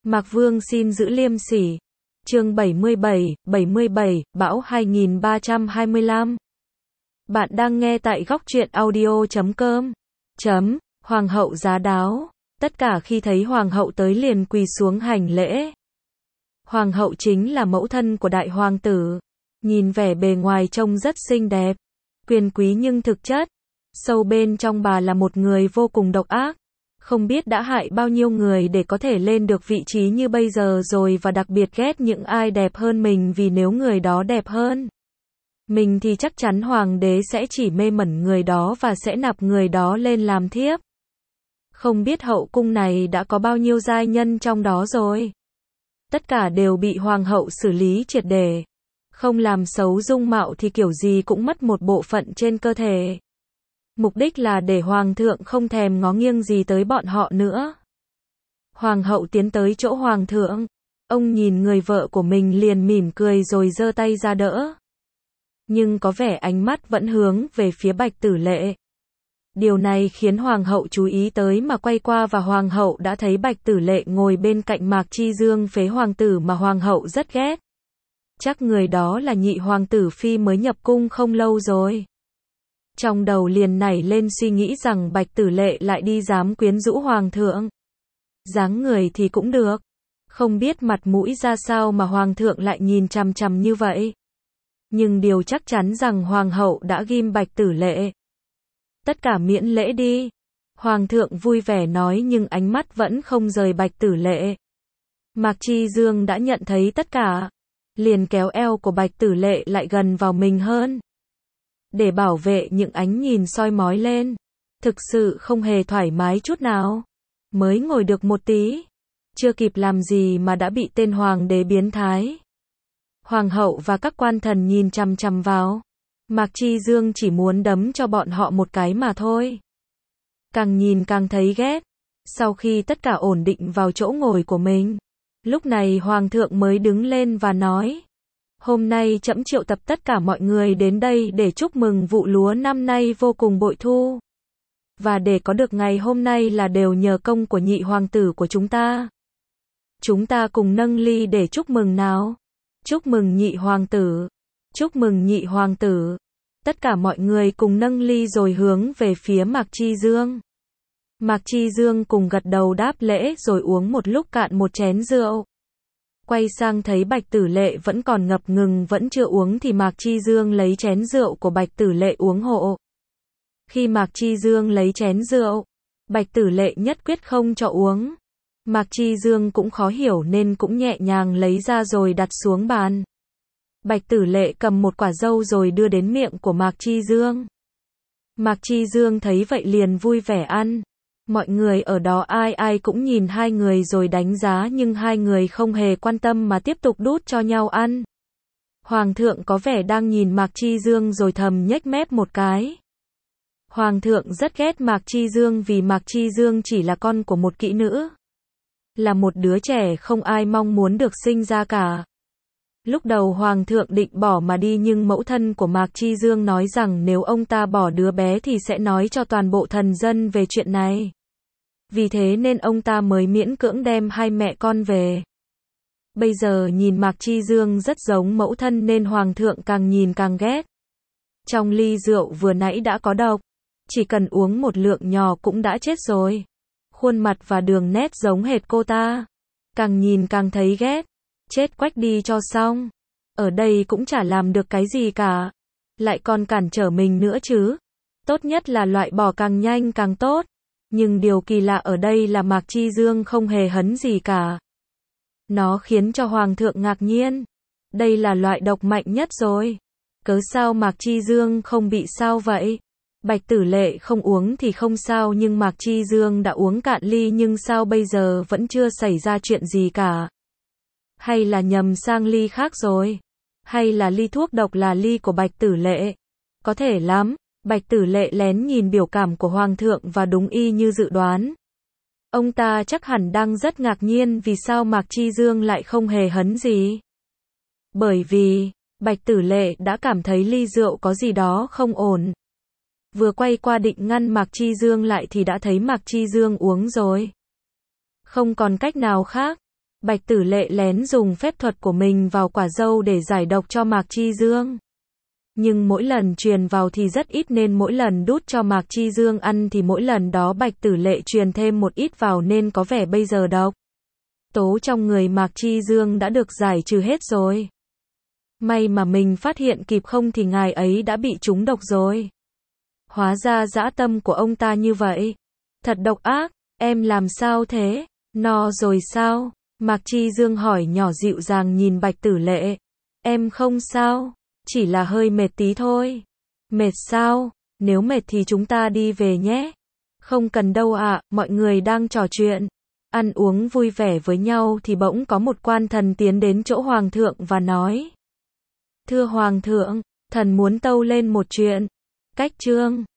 Mạc Vương xin giữ liêm sỉ. Chương 77, Bão 2325. Bạn đang nghe tại góc truyện audio.com. Hoàng hậu giá đáo. Tất cả khi thấy hoàng hậu tới liền quỳ xuống hành lễ. Hoàng hậu chính là mẫu thân của đại hoàng tử. Nhìn vẻ bề ngoài trông rất xinh đẹp, quyền quý nhưng thực chất, sâu bên trong bà là một người vô cùng độc ác. Không biết đã hại bao nhiêu người để có thể lên được vị trí như bây giờ rồi, và đặc biệt ghét những ai đẹp hơn mình, vì nếu người đó đẹp hơn mình thì chắc chắn hoàng đế sẽ chỉ mê mẩn người đó và sẽ nạp người đó lên làm thiếp. Không biết hậu cung này đã có bao nhiêu giai nhân trong đó rồi. Tất cả đều bị hoàng hậu xử lý triệt để. Không làm xấu dung mạo thì kiểu gì cũng mất một bộ phận trên cơ thể. Mục đích là để hoàng thượng không thèm ngó nghiêng gì tới bọn họ nữa. Hoàng hậu tiến tới chỗ hoàng thượng. Ông nhìn người vợ của mình liền mỉm cười rồi giơ tay ra đỡ. Nhưng có vẻ ánh mắt vẫn hướng về phía Bạch Tử Lệ. Điều này khiến hoàng hậu chú ý tới mà quay qua, và hoàng hậu đã thấy Bạch Tử Lệ ngồi bên cạnh Mạc Chi Dương, phế hoàng tử mà hoàng hậu rất ghét. Chắc người đó là nhị hoàng tử phi mới nhập cung không lâu rồi. Trong đầu liền nảy lên suy nghĩ rằng Bạch Tử Lệ lại đi dám quyến rũ hoàng thượng. Dáng người thì cũng được, không biết mặt mũi ra sao mà hoàng thượng lại nhìn chằm chằm như vậy. Nhưng điều chắc chắn rằng hoàng hậu đã ghim Bạch Tử Lệ. Tất cả miễn lễ đi. Hoàng thượng vui vẻ nói, nhưng ánh mắt vẫn không rời Bạch Tử Lệ. Mạc Chi Dương đã nhận thấy tất cả, liền kéo eo của Bạch Tử Lệ lại gần vào mình hơn, để bảo vệ những ánh nhìn soi mói lên. Thực sự không hề thoải mái chút nào. Mới ngồi được một tí, chưa kịp làm gì mà đã bị tên hoàng đế biến thái, hoàng hậu và các quan thần nhìn chằm chằm vào. Mạc Chi Dương chỉ muốn đấm cho bọn họ một cái mà thôi. Càng nhìn càng thấy ghét. Sau khi tất cả ổn định vào chỗ ngồi của mình, lúc này hoàng thượng mới đứng lên và nói: hôm nay trẫm triệu tập tất cả mọi người đến đây để chúc mừng vụ lúa năm nay vô cùng bội thu. Và để có được ngày hôm nay là đều nhờ công của nhị hoàng tử của chúng ta. Chúng ta cùng nâng ly để chúc mừng nào. Chúc mừng nhị hoàng tử. Chúc mừng nhị hoàng tử. Tất cả mọi người cùng nâng ly rồi hướng về phía Mạc Chi Dương. Mạc Chi Dương cùng gật đầu đáp lễ rồi uống một lúc cạn một chén rượu. Quay sang thấy Bạch Tử Lệ vẫn còn ngập ngừng vẫn chưa uống thì Mạc Chi Dương lấy chén rượu của Bạch Tử Lệ uống hộ. Khi Mạc Chi Dương lấy chén rượu, Bạch Tử Lệ nhất quyết không cho uống. Mạc Chi Dương cũng khó hiểu nên cũng nhẹ nhàng lấy ra rồi đặt xuống bàn. Bạch Tử Lệ cầm một quả dâu rồi đưa đến miệng của Mạc Chi Dương. Mạc Chi Dương thấy vậy liền vui vẻ ăn. Mọi người ở đó ai ai cũng nhìn hai người rồi đánh giá, nhưng hai người không hề quan tâm mà tiếp tục đút cho nhau ăn. Hoàng thượng có vẻ đang nhìn Mạc Chi Dương rồi thầm nhếch mép một cái. Hoàng thượng rất ghét Mạc Chi Dương vì Mạc Chi Dương chỉ là con của một kỹ nữ. Là một đứa trẻ không ai mong muốn được sinh ra cả. Lúc đầu hoàng thượng định bỏ mà đi, nhưng mẫu thân của Mạc Chi Dương nói rằng nếu ông ta bỏ đứa bé thì sẽ nói cho toàn bộ thần dân về chuyện này. Vì thế nên ông ta mới miễn cưỡng đem hai mẹ con về. Bây giờ nhìn Mạc Chi Dương rất giống mẫu thân nên hoàng thượng càng nhìn càng ghét. Trong ly rượu vừa nãy đã có độc, chỉ cần uống một lượng nhỏ cũng đã chết rồi. Khuôn mặt và đường nét giống hệt cô ta. Càng nhìn càng thấy ghét. Chết quách đi cho xong. Ở đây cũng chả làm được cái gì cả. Lại còn cản trở mình nữa chứ. Tốt nhất là loại bỏ càng nhanh càng tốt. Nhưng điều kỳ lạ ở đây là Mạc Chi Dương không hề hấn gì cả. Nó khiến cho hoàng thượng ngạc nhiên. Đây là loại độc mạnh nhất rồi. Cớ sao Mạc Chi Dương không bị sao vậy? Bạch Tử Lệ không uống thì không sao, nhưng Mạc Chi Dương đã uống cạn ly, nhưng sao bây giờ vẫn chưa xảy ra chuyện gì cả? Hay là nhầm sang ly khác rồi? Hay là ly thuốc độc là ly của Bạch Tử Lệ? Có thể lắm. Bạch Tử Lệ lén nhìn biểu cảm của hoàng thượng và đúng y như dự đoán. Ông ta chắc hẳn đang rất ngạc nhiên vì sao Mạc Chi Dương lại không hề hấn gì. Bởi vì Bạch Tử Lệ đã cảm thấy ly rượu có gì đó không ổn. Vừa quay qua định ngăn Mạc Chi Dương lại thì đã thấy Mạc Chi Dương uống rồi. Không còn cách nào khác. Bạch Tử Lệ lén dùng phép thuật của mình vào quả dâu để giải độc cho Mạc Chi Dương. Nhưng mỗi lần truyền vào thì rất ít nên mỗi lần đút cho Mạc Chi Dương ăn thì mỗi lần đó Bạch Tử Lệ truyền thêm một ít vào nên có vẻ bây giờ độc tố trong người Mạc Chi Dương đã được giải trừ hết rồi. May mà mình phát hiện kịp không thì ngài ấy đã bị trúng độc rồi. Hóa ra dã tâm của ông ta như vậy. Thật độc ác, em làm sao thế? No rồi sao? Mạc Chi Dương hỏi nhỏ dịu dàng nhìn Bạch Tử Lệ. Em không sao, chỉ là hơi mệt tí thôi. Mệt sao? Nếu mệt thì chúng ta đi về nhé. Không cần đâu ạ, mọi người đang trò chuyện, ăn uống vui vẻ với nhau thì bỗng có một quan thần tiến đến chỗ Hoàng thượng và nói. Thưa Hoàng thượng, thần muốn tâu lên một chuyện. Cách chương